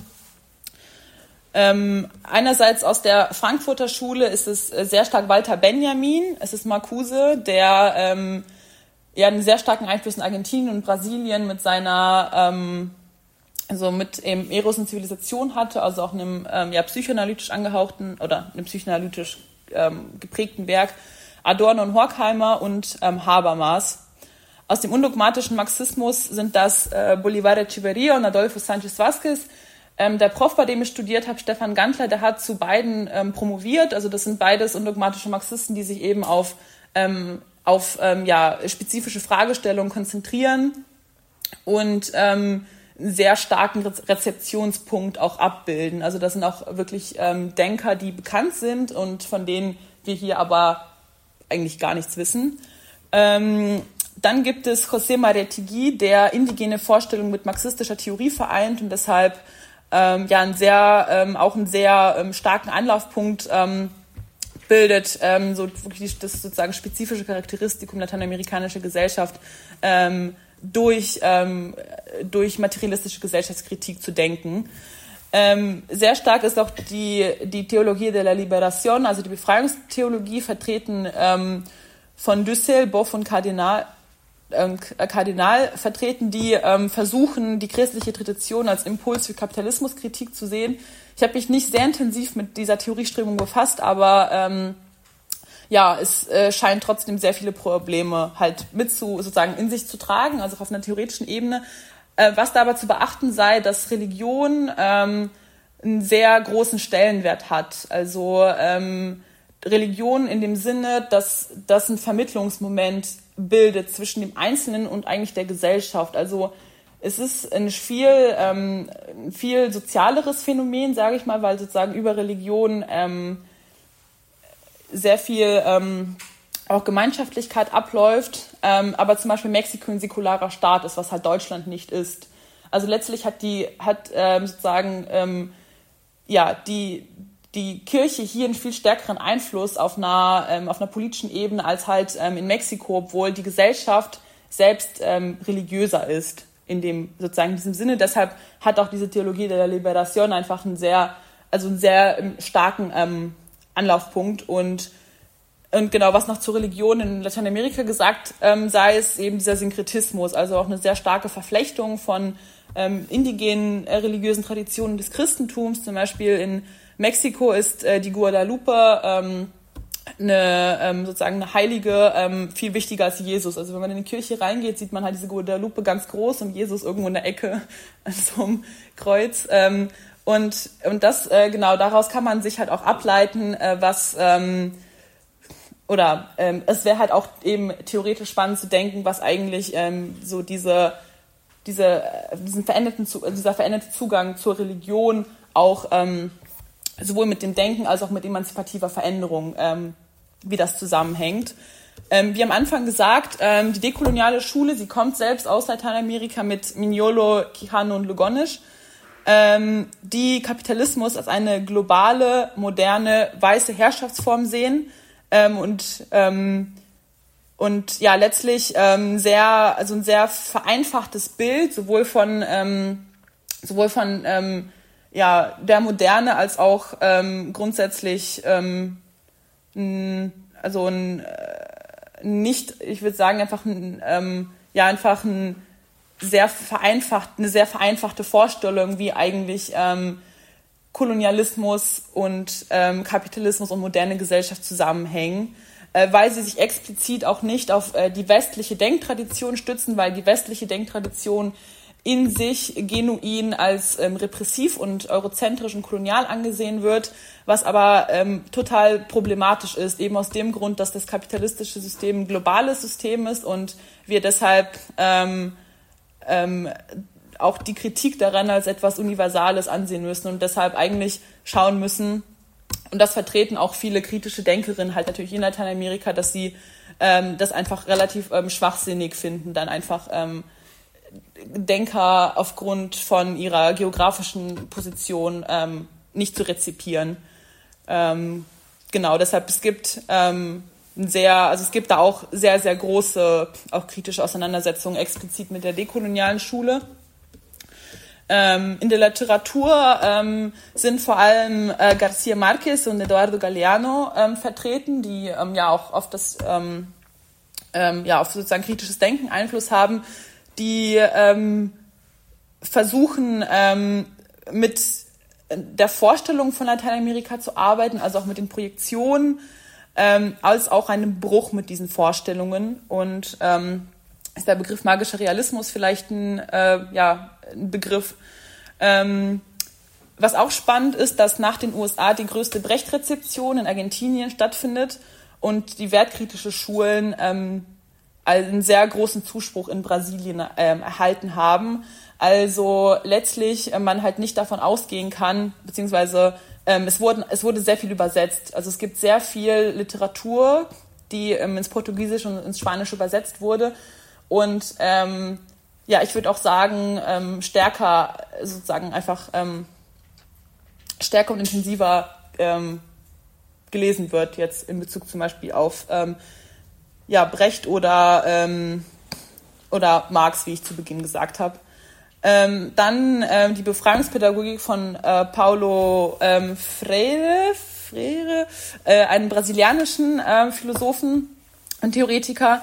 Einerseits aus der Frankfurter Schule ist es sehr stark Walter Benjamin, es ist Marcuse, der einen sehr starken Einfluss in Argentinien und Brasilien mit seiner mit Eros und Zivilisation hatte, also auch einem psychoanalytisch angehauchten oder einem psychoanalytisch geprägten Werk, Adorno und Horkheimer und Habermas. Aus dem undogmatischen Marxismus sind das Bolívar Echeverría und Adolfo Sánchez Vázquez. Der Prof, bei dem ich studiert habe, Stefan Gantler, der hat zu beiden promoviert. Also das sind beides undogmatische Marxisten, die sich eben auf spezifische Fragestellungen konzentrieren und einen sehr starken Rezeptionspunkt auch abbilden. Also das sind auch wirklich Denker, die bekannt sind und von denen wir hier aber eigentlich gar nichts wissen. Dann gibt es José Marretegui, der indigene Vorstellungen mit marxistischer Theorie vereint und deshalb einen sehr starken Anlaufpunkt bildet, so wirklich das sozusagen spezifische Charakteristikum lateinamerikanischer Gesellschaft durch materialistische Gesellschaftskritik zu denken. Sehr stark ist auch die Theologie de la Liberación, also die Befreiungstheologie, vertreten von Dussel, Boff und Kardinal vertreten, die versuchen, die christliche Tradition als Impuls für Kapitalismuskritik zu sehen. Ich habe mich nicht sehr intensiv mit dieser Theorieströmung befasst, aber es scheint trotzdem sehr viele Probleme halt sozusagen in sich zu tragen, also auf einer theoretischen Ebene. Was da aber zu beachten sei, dass Religion einen sehr großen Stellenwert hat. Also Religion in dem Sinne, dass das ein Vermittlungsmoment bildet zwischen dem Einzelnen und eigentlich der Gesellschaft. Also es ist ein viel sozialeres Phänomen, sage ich mal, weil sozusagen über Religion sehr viel auch Gemeinschaftlichkeit abläuft, aber zum Beispiel Mexiko ein säkularer Staat ist, was halt Deutschland nicht ist. Also letztlich hat die Kirche hier einen viel stärkeren Einfluss auf einer politischen Ebene als halt in Mexiko, obwohl die Gesellschaft selbst religiöser ist in diesem Sinne. Deshalb hat auch diese Theologie de la Liberación einfach einen sehr starken Anlaufpunkt und genau, was noch zur Religion in Lateinamerika gesagt sei, es eben dieser Synkretismus, also auch eine sehr starke Verflechtung von indigenen religiösen Traditionen des Christentums. Zum Beispiel in Mexiko ist die Guadalupe eine Heilige viel wichtiger als Jesus. Also wenn man in die Kirche reingeht, sieht man halt diese Guadalupe ganz groß und Jesus irgendwo in der Ecke an so einem Kreuz. Und das daraus kann man sich halt auch ableiten, es wäre halt auch eben theoretisch spannend zu denken, was eigentlich dieser veränderte Zugang zur Religion auch sowohl mit dem Denken als auch mit emanzipativer Veränderung, wie das zusammenhängt. Wie am Anfang gesagt, die dekoloniale Schule, sie kommt selbst aus Lateinamerika mit Mignolo, Quijano und Lugones, die Kapitalismus als eine globale, moderne, weiße Herrschaftsform sehen letztlich ein sehr vereinfachtes Bild sowohl von der Moderne als auch grundsätzlich ein nicht, ich würde sagen, einfach einfach eine sehr vereinfachte Vorstellung, wie eigentlich Kolonialismus und Kapitalismus und moderne Gesellschaft zusammenhängen, weil sie sich explizit auch nicht auf die westliche Denktradition stützen, weil die westliche Denktradition in sich genuin als repressiv und eurozentrisch und kolonial angesehen wird, was aber total problematisch ist, eben aus dem Grund, dass das kapitalistische System ein globales System ist und wir deshalb auch die Kritik daran als etwas Universales ansehen müssen und deshalb eigentlich schauen müssen, und das vertreten auch viele kritische Denkerinnen halt natürlich in Lateinamerika, dass sie das einfach relativ schwachsinnig finden, dann einfach Denker aufgrund von ihrer geografischen Position nicht zu rezipieren. Genau, deshalb es gibt da auch sehr, sehr große, auch kritische Auseinandersetzungen explizit mit der dekolonialen Schule. In der Literatur sind vor allem García Márquez und Eduardo Galeano vertreten, die auch auf das auf sozusagen kritisches Denken Einfluss haben, die versuchen mit der Vorstellung von Lateinamerika zu arbeiten, also auch mit den Projektionen, als auch einem Bruch mit diesen Vorstellungen. Und ist der Begriff magischer Realismus vielleicht ein Begriff. Was auch spannend ist, dass nach den USA die größte Brecht-Rezeption in Argentinien stattfindet und die wertkritische Schulen einen sehr großen Zuspruch in Brasilien erhalten haben. Also letztlich man halt nicht davon ausgehen kann, beziehungsweise es wurde sehr viel übersetzt. Also es gibt sehr viel Literatur, die ins Portugiesische und ins Spanische übersetzt wurde. Und ich würde auch sagen, stärker sozusagen einfach stärker und intensiver gelesen wird jetzt in Bezug zum Beispiel auf Brecht oder Marx, wie ich zu Beginn gesagt habe. Dann die Befreiungspädagogik von Paulo Freire, einem brasilianischen Philosophen und Theoretiker,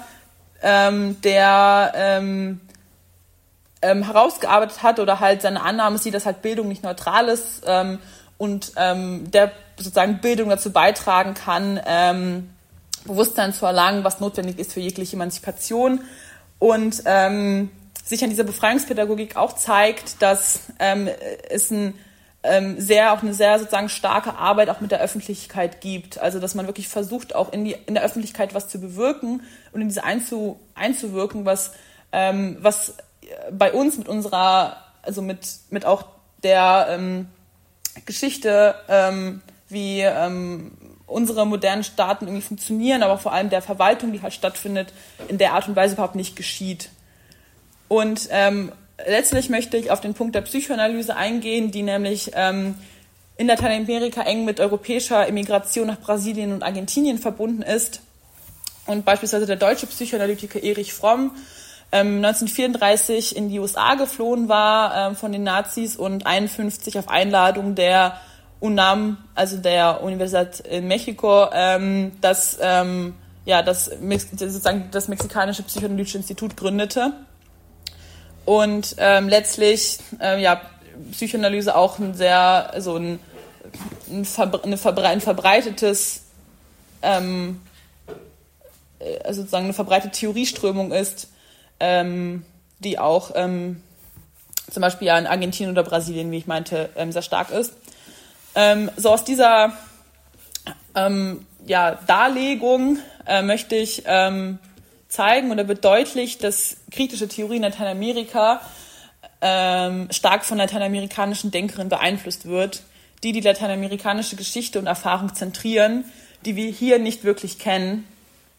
der herausgearbeitet hat oder halt seine Annahme sieht, dass halt Bildung nicht neutral ist und der sozusagen Bildung dazu beitragen kann, Bewusstsein zu erlangen, was notwendig ist für jegliche Emanzipation und sich an dieser Befreiungspädagogik auch zeigt, dass es eine sehr sozusagen starke Arbeit auch mit der Öffentlichkeit gibt. Also dass man wirklich versucht, auch in der Öffentlichkeit was zu bewirken und in diese einzuwirken, was bei uns mit unserer, also mit auch der Geschichte, wie unsere modernen Staaten irgendwie funktionieren, aber vor allem der Verwaltung, die halt stattfindet, in der Art und Weise überhaupt nicht geschieht. Und letztlich möchte ich auf den Punkt der Psychoanalyse eingehen, die nämlich in Lateinamerika eng mit europäischer Emigration nach Brasilien und Argentinien verbunden ist. Und beispielsweise der deutsche Psychoanalytiker Erich Fromm 1934 in die USA geflohen war von den Nazis und 1951 auf Einladung der UNAM, also der Universität in Mexiko, das mexikanische Psychoanalytische Institut gründete. Und letztlich Psychoanalyse auch ein verbreitetes sozusagen eine verbreitete Theorieströmung ist, die auch zum Beispiel in Argentinien oder Brasilien, wie ich meinte, sehr stark ist. So aus dieser Darlegung möchte ich zeigen oder wird deutlich, dass kritische Theorie in Lateinamerika stark von lateinamerikanischen Denkerinnen beeinflusst wird, die lateinamerikanische Geschichte und Erfahrung zentrieren, die wir hier nicht wirklich kennen.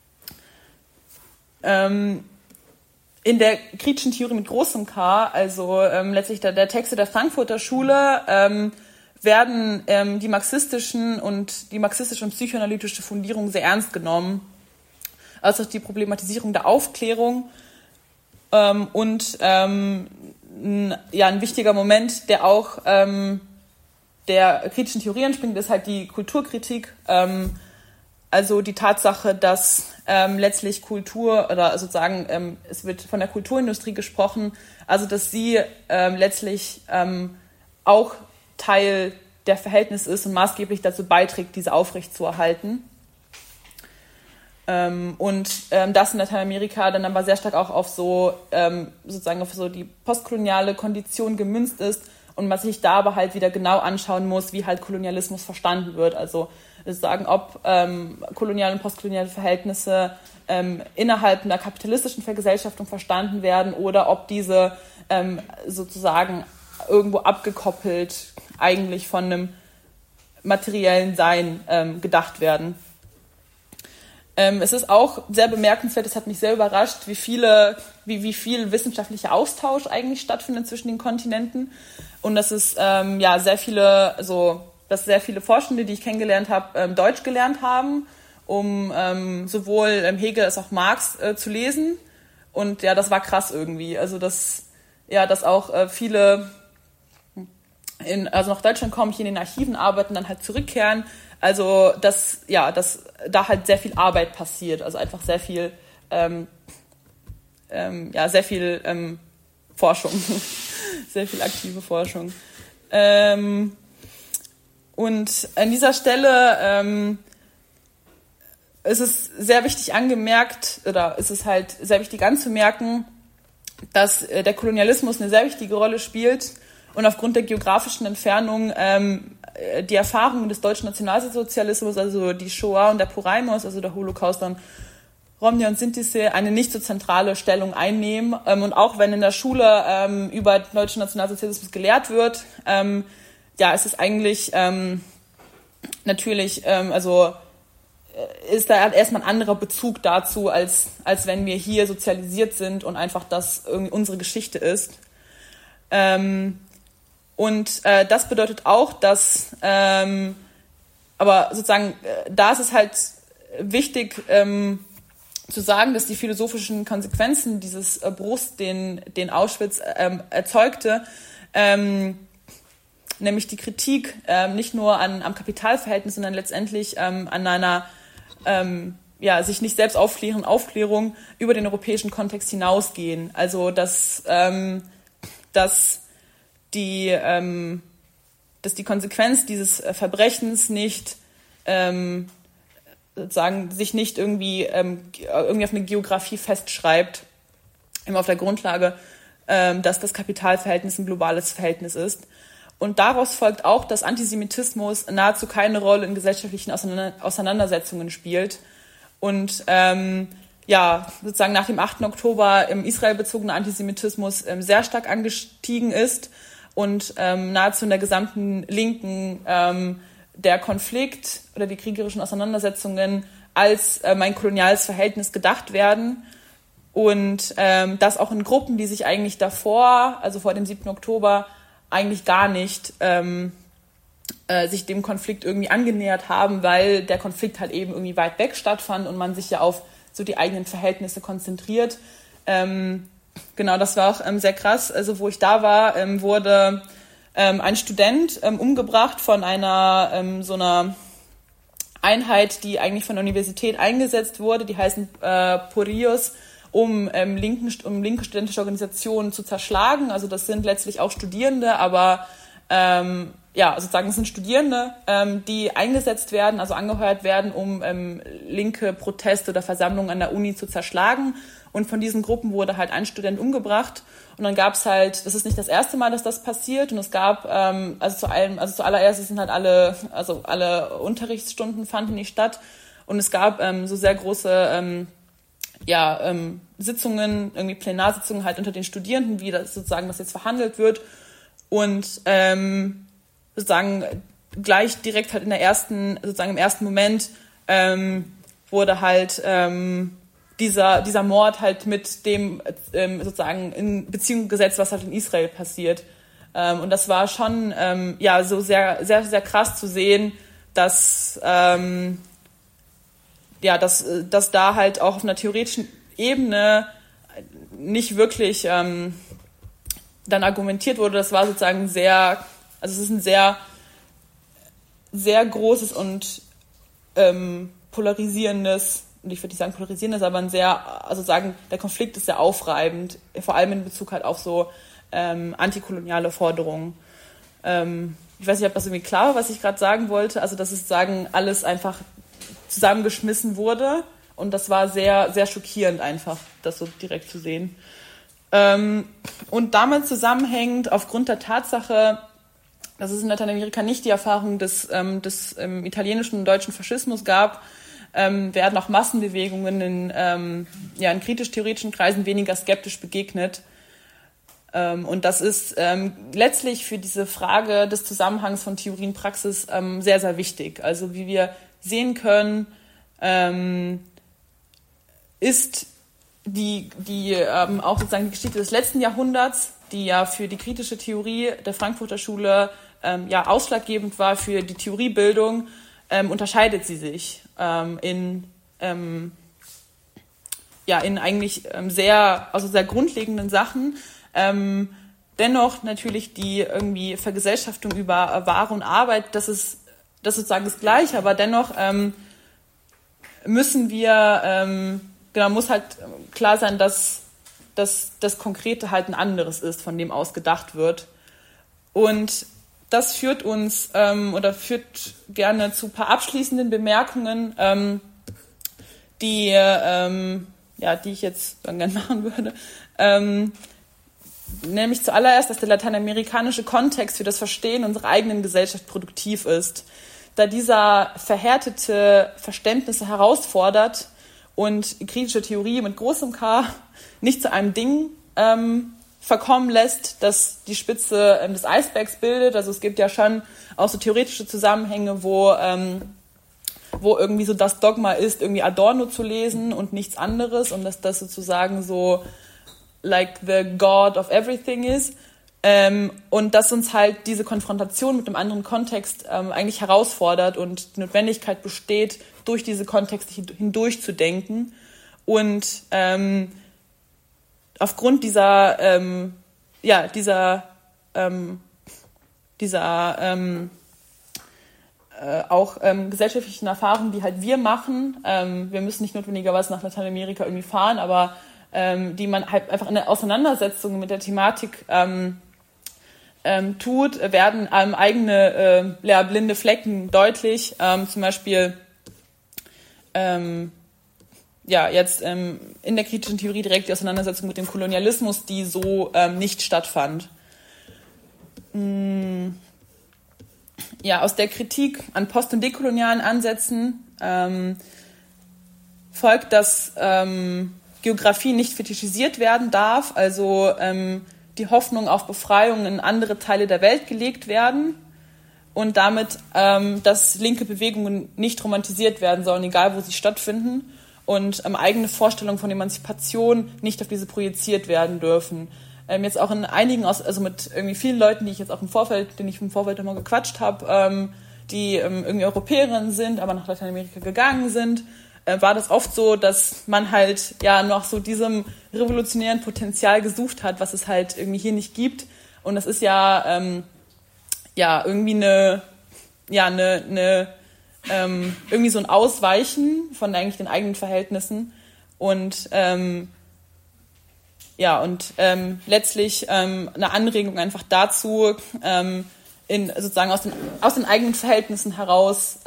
In der kritischen Theorie mit großem K, also letztlich der Texte der Frankfurter Schule, werden die marxistische und psychoanalytische Fundierung sehr ernst genommen, als auch die Problematisierung der Aufklärung und ein wichtiger Moment, der auch der kritischen Theorie entspringt, ist halt die Kulturkritik, also die Tatsache, dass letztlich Kultur oder sozusagen es wird von der Kulturindustrie gesprochen, also dass sie letztlich auch Teil der Verhältnisse ist und maßgeblich dazu beiträgt, diese aufrechtzuerhalten. Und das in Lateinamerika dann aber sehr stark auch auf so sozusagen auf so die postkoloniale Kondition gemünzt ist und man sich da aber halt wieder genau anschauen muss, wie halt Kolonialismus verstanden wird. Also sagen, ob koloniale und postkoloniale Verhältnisse innerhalb einer kapitalistischen Vergesellschaftung verstanden werden oder ob diese sozusagen irgendwo abgekoppelt eigentlich von einem materiellen Sein gedacht werden. Es ist auch sehr bemerkenswert, es hat mich sehr überrascht, wie viel wissenschaftlicher Austausch eigentlich stattfindet zwischen den Kontinenten und dass es sehr viele Forschende, die ich kennengelernt habe, Deutsch gelernt haben, um sowohl Hegel als auch Marx zu lesen. Und ja, das war krass irgendwie. Also dass auch viele nach Deutschland kommen, hier in den Archiven arbeiten, dann halt zurückkehren. Also dass da halt sehr viel Arbeit passiert. Also einfach sehr viel Forschung, sehr viel aktive Forschung. Und an dieser Stelle ist es sehr wichtig sehr wichtig anzumerken, dass der Kolonialismus eine sehr wichtige Rolle spielt und aufgrund der geografischen Entfernung die Erfahrungen des deutschen Nationalsozialismus, also die Shoah und der Porajmos, also der Holocaust an Romnia und Sinti, eine nicht so zentrale Stellung einnehmen. Und auch wenn in der Schule über den deutschen Nationalsozialismus gelehrt wird, ist es eigentlich natürlich, ist da erstmal ein anderer Bezug dazu, als wenn wir hier sozialisiert sind und einfach das irgendwie unsere Geschichte ist. Und das bedeutet auch, dass, aber sozusagen, da ist es halt wichtig zu sagen, dass die philosophischen Konsequenzen dieses Bruchs, den Auschwitz erzeugte, nämlich die Kritik nicht nur am Kapitalverhältnis, sondern letztendlich an einer sich nicht selbst aufklärenden Aufklärung über den europäischen Kontext hinausgehen. Also dass die Konsequenz dieses Verbrechens nicht sozusagen sich nicht irgendwie auf eine Geografie festschreibt, immer auf der Grundlage, dass das Kapitalverhältnis ein globales Verhältnis ist. Und daraus folgt auch, dass Antisemitismus nahezu keine Rolle in gesellschaftlichen Auseinandersetzungen spielt. Und sozusagen nach dem 8. Oktober im israelbezogene Antisemitismus sehr stark angestiegen ist und nahezu in der gesamten Linken der Konflikt oder die kriegerischen Auseinandersetzungen als ein koloniales Verhältnis gedacht werden. Und das auch in Gruppen, die sich eigentlich davor, also vor dem 7. Oktober, eigentlich gar nicht sich dem Konflikt irgendwie angenähert haben, weil der Konflikt halt eben irgendwie weit weg stattfand und man sich ja auf so die eigenen Verhältnisse konzentriert. Genau, das war auch sehr krass. Also wo ich da war, wurde ein Student umgebracht von einer so einer Einheit, die eigentlich von der Universität eingesetzt wurde. Die heißen Porios, um linke studentische Organisationen zu zerschlagen. Also das sind letztlich auch Studierende, aber sozusagen es sind Studierende, die eingesetzt werden, also angeheuert werden, um linke Proteste oder Versammlungen an der Uni zu zerschlagen. Und von diesen Gruppen wurde halt ein Student umgebracht. Und dann gab es halt, das ist nicht das erste Mal, dass das passiert. Und es gab, zuallererst sind halt alle Unterrichtsstunden fanden nicht statt. Und es gab so sehr große Sitzungen, irgendwie Plenarsitzungen halt unter den Studierenden, wie das jetzt verhandelt wird. Und sozusagen gleich direkt halt im ersten Moment wurde halt dieser Mord halt mit dem sozusagen in Beziehung gesetzt, was halt in Israel passiert. Und das war schon so sehr, sehr, sehr krass zu sehen, dass dass da halt auch auf einer theoretischen Ebene nicht wirklich dann argumentiert wurde. Das war sozusagen es ist ein sehr, sehr großes und polarisierendes, und ich würde nicht sagen polarisierendes, aber der Konflikt ist sehr aufreibend, vor allem in Bezug halt auf so antikoloniale Forderungen. Ich weiß nicht, ob das irgendwie klar war, was ich gerade sagen wollte, also dass es alles einfach zusammengeschmissen wurde, und das war sehr, sehr schockierend einfach, das so direkt zu sehen. Und damit zusammenhängend, aufgrund der Tatsache, dass es in Lateinamerika nicht die Erfahrung des italienischen und deutschen Faschismus gab, werden auch Massenbewegungen in kritisch-theoretischen Kreisen weniger skeptisch begegnet. Und das ist letztlich für diese Frage des Zusammenhangs von Theorie und Praxis sehr, sehr wichtig. Also wie wir sehen können, ist auch sozusagen die Geschichte des letzten Jahrhunderts, die ja für die kritische Theorie der Frankfurter Schule ausschlaggebend war für die Theoriebildung, unterscheidet sie sich in eigentlich sehr grundlegenden Sachen. Dennoch natürlich die irgendwie Vergesellschaftung über Ware und Arbeit, das ist sozusagen das Gleiche, aber dennoch muss halt klar sein, dass das Konkrete halt ein anderes ist, von dem aus gedacht wird. Und das führt uns führt gerne zu ein paar abschließenden Bemerkungen, die ich jetzt dann gerne machen würde. Nämlich zuallererst, dass der lateinamerikanische Kontext für das Verstehen unserer eigenen Gesellschaft produktiv ist, da dieser verhärtete Verständnisse herausfordert und kritische Theorie mit großem K nicht zu einem Ding verkommen lässt, das die Spitze des Eisbergs bildet. Also es gibt ja schon auch so theoretische Zusammenhänge, wo irgendwie so das Dogma ist, irgendwie Adorno zu lesen und nichts anderes, und dass das sozusagen so like the God of everything ist. Und dass uns halt diese Konfrontation mit einem anderen Kontext eigentlich herausfordert und die Notwendigkeit besteht, durch diese Kontexte hindurch zu denken. Und aufgrund dieser gesellschaftlichen Erfahrungen, die halt wir machen, wir müssen nicht notwendigerweise nach Lateinamerika irgendwie fahren, aber die man halt einfach in der Auseinandersetzung mit der Thematik tut, werden eigene blinde Flecken deutlich. Zum Beispiel jetzt in der kritischen Theorie direkt die Auseinandersetzung mit dem Kolonialismus, die so nicht stattfand. Aus der Kritik an post- und dekolonialen Ansätzen folgt, dass Geografie nicht fetischisiert werden darf, also die Hoffnung auf Befreiung in andere Teile der Welt gelegt werden und damit, dass linke Bewegungen nicht romantisiert werden sollen, egal wo sie stattfinden, und eigene Vorstellungen von Emanzipation nicht auf diese projiziert werden dürfen. Jetzt auch in einigen, mit irgendwie vielen Leuten, denen ich im Vorfeld immer gequatscht habe, die irgendwie Europäerinnen sind, aber nach Lateinamerika gegangen sind, war das oft so, dass man halt noch so diesem revolutionären Potenzial gesucht hat, was es halt irgendwie hier nicht gibt. Und das ist irgendwie irgendwie so ein Ausweichen von eigentlich den eigenen Verhältnissen und letztlich eine Anregung einfach dazu, sozusagen aus den eigenen Verhältnissen heraus,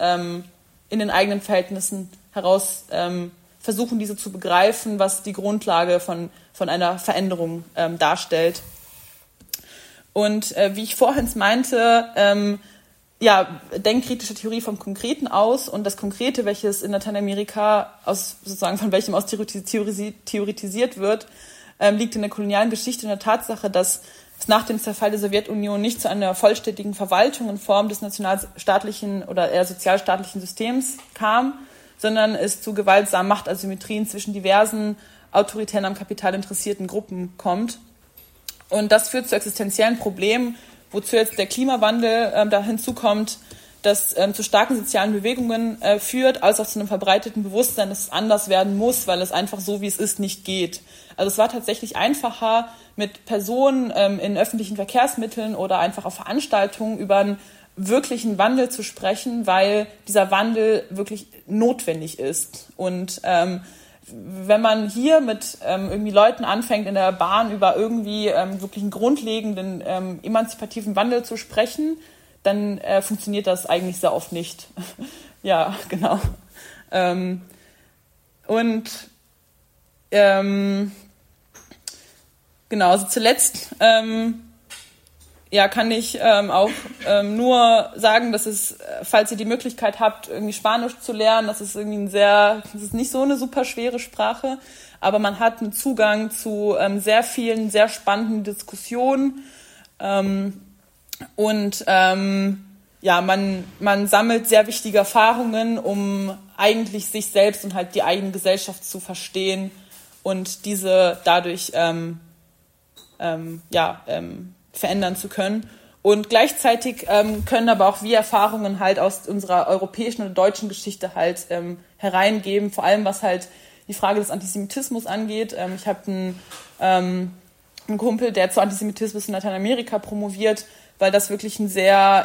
versuchen, diese zu begreifen, was die Grundlage von einer Veränderung darstellt. Und wie ich vorhin meinte, denkt kritische Theorie vom Konkreten aus, und das Konkrete, welches in Lateinamerika von welchem aus theoretisiert wird, liegt in der kolonialen Geschichte in der Tatsache, dass es nach dem Zerfall der Sowjetunion nicht zu einer vollständigen Verwaltung in Form des nationalstaatlichen oder eher sozialstaatlichen Systems kam, sondern es zu gewaltsamen Machtasymmetrien zwischen diversen autoritär am Kapital interessierten Gruppen kommt. Und das führt zu existenziellen Problemen, wozu jetzt der Klimawandel da hinzukommt, das zu starken sozialen Bewegungen führt, als auch zu einem verbreiteten Bewusstsein, dass es anders werden muss, weil es einfach so, wie es ist, nicht geht. Also es war tatsächlich einfacher, mit Personen in öffentlichen Verkehrsmitteln oder einfach auf Veranstaltungen über ein wirklichen Wandel zu sprechen, weil dieser Wandel wirklich notwendig ist. Und wenn man hier mit irgendwie Leuten anfängt, in der Bahn über irgendwie wirklich einen grundlegenden emanzipativen Wandel zu sprechen, dann funktioniert das eigentlich sehr oft nicht. Ja, genau. Genau, also zuletzt kann ich auch nur sagen, dass es, falls ihr die Möglichkeit habt, irgendwie Spanisch zu lernen, das ist irgendwie das ist nicht so eine super schwere Sprache, aber man hat einen Zugang zu sehr vielen, sehr spannenden Diskussionen man sammelt sehr wichtige Erfahrungen, um eigentlich sich selbst und halt die eigene Gesellschaft zu verstehen und diese dadurch verändern zu können. Und gleichzeitig können aber auch wir Erfahrungen halt aus unserer europäischen oder deutschen Geschichte halt hereingeben, vor allem was halt die Frage des Antisemitismus angeht. Ich habe einen Kumpel, der zu Antisemitismus in Lateinamerika promoviert, weil das wirklich ein sehr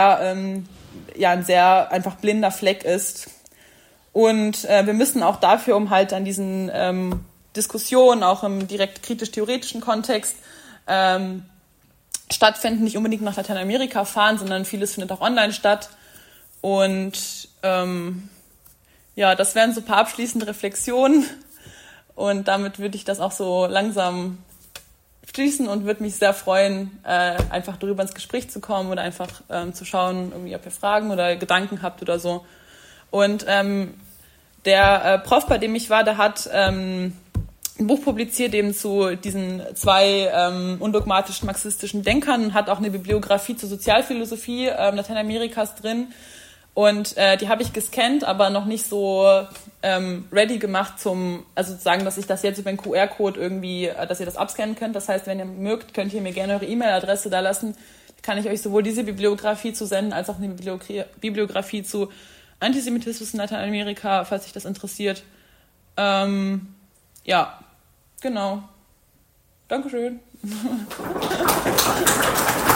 einfach blinder Fleck ist. Und wir müssen auch dafür, um halt an diesen Diskussionen, auch im direkt kritisch-theoretischen Kontext, stattfinden, nicht unbedingt nach Lateinamerika fahren, sondern vieles findet auch online statt. Und das wären so ein paar abschließende Reflexionen. Und damit würde ich das auch so langsam schließen und würde mich sehr freuen, einfach darüber ins Gespräch zu kommen oder einfach zu schauen, irgendwie, ob ihr Fragen oder Gedanken habt oder so. Und der Prof, bei dem ich war, der hat ein Buch publiziert eben zu diesen 2 undogmatischen marxistischen Denkern, hat auch eine Bibliografie zur Sozialphilosophie Lateinamerikas drin. Und die habe ich gescannt, aber noch nicht so ready gemacht also sozusagen, dass ich das jetzt über den QR-Code irgendwie, dass ihr das abscannen könnt. Das heißt, wenn ihr mögt, könnt ihr mir gerne eure E-Mail-Adresse da lassen. Kann ich euch sowohl diese Bibliografie zusenden, als auch eine Bibliografie zu Antisemitismus in Lateinamerika, falls euch das interessiert. Genau. Dankeschön.